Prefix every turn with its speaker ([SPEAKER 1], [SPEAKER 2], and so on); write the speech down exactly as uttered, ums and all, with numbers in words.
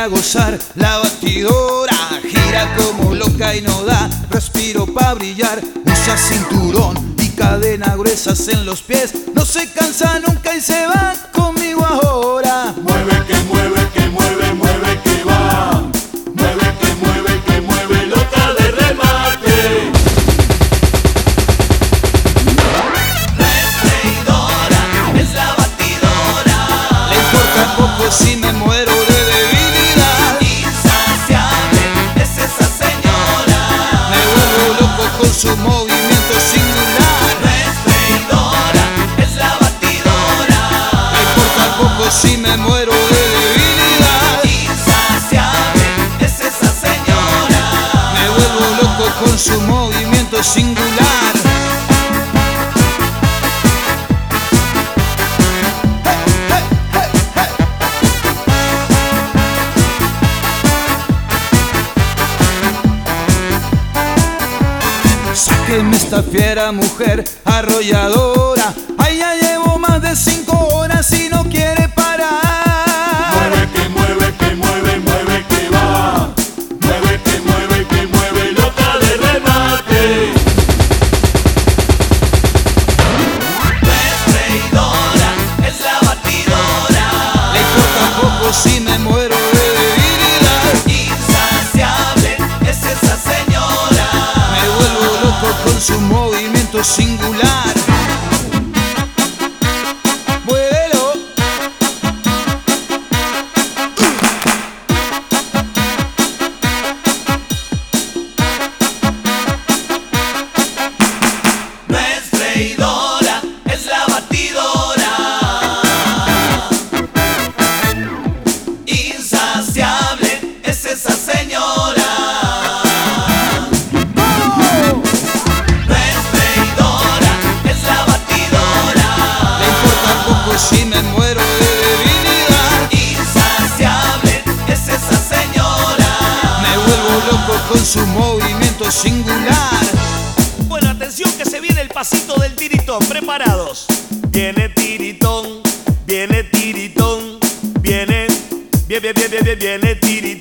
[SPEAKER 1] a gozar. La batidora gira como loca y no da respiro pa' brillar. Usa cinturón y cadena gruesas en los pies. No se cansa nunca y se va conmigo ahora.
[SPEAKER 2] Mueve que mueve, que mueve, mueve que va. Mueve que mueve, que mueve, loca de remate.
[SPEAKER 3] Freidora es la batidora.
[SPEAKER 1] Le importa poco si me muero de debilidad.
[SPEAKER 3] Insaciable es esa señora.
[SPEAKER 1] Me vuelvo loco con su movimiento singular.
[SPEAKER 3] Freidora es la batidora.
[SPEAKER 1] Le importa poco si me muero de debilidad.
[SPEAKER 3] Insaciable es esa señora.
[SPEAKER 1] Me vuelvo loco con su movimiento singular. Sáquenme esta fiera mujer arrolladora. Ay, ya llevo más de cinco horas y no quiere parar.
[SPEAKER 2] Mueve que mueve, que mueve, mueve que va. Mueve que mueve, que mueve, loca de remate.
[SPEAKER 3] Freidora es la batidora.
[SPEAKER 1] Le importa poco si me muero de debilidad.
[SPEAKER 3] Insaciable es esa señora.
[SPEAKER 1] Me vuelvo loco con su movimiento singular. Muévelo.
[SPEAKER 3] No es freidora, es la batidora. Insaciable es esa señora. No es freidora, es la batidora.
[SPEAKER 1] Le importa poco si me muero de debilidad.
[SPEAKER 3] Insaciable es esa señora.
[SPEAKER 1] Me vuelvo loco con su movimiento singular.
[SPEAKER 4] Bueno, atención que se viene el pasito del tiritón. Preparados. Viene tiritón, viene tiritón, viene, viene, viene, viene, viene tiritón.